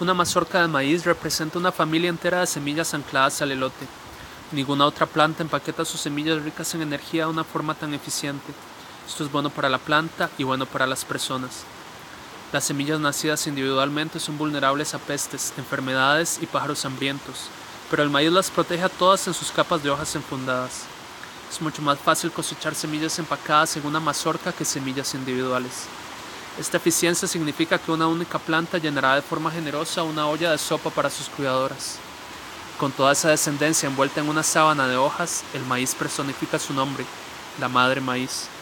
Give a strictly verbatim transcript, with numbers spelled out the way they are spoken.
Una mazorca de maíz representa una familia entera de semillas ancladas al elote. Ninguna otra planta empaqueta sus semillas ricas en energía de una forma tan eficiente. Esto es bueno para la planta y bueno para las personas. Las semillas nacidas individualmente son vulnerables a pestes, enfermedades y pájaros hambrientos, pero el maíz las protege a todas en sus capas de hojas enfundadas. Es mucho más fácil cosechar semillas empacadas en una mazorca que semillas individuales. Esta eficiencia significa que una única planta llenará de forma generosa una olla de sopa para sus cuidadoras. Con toda esa descendencia envuelta en una sábana de hojas, el maíz personifica su nombre, la madre maíz.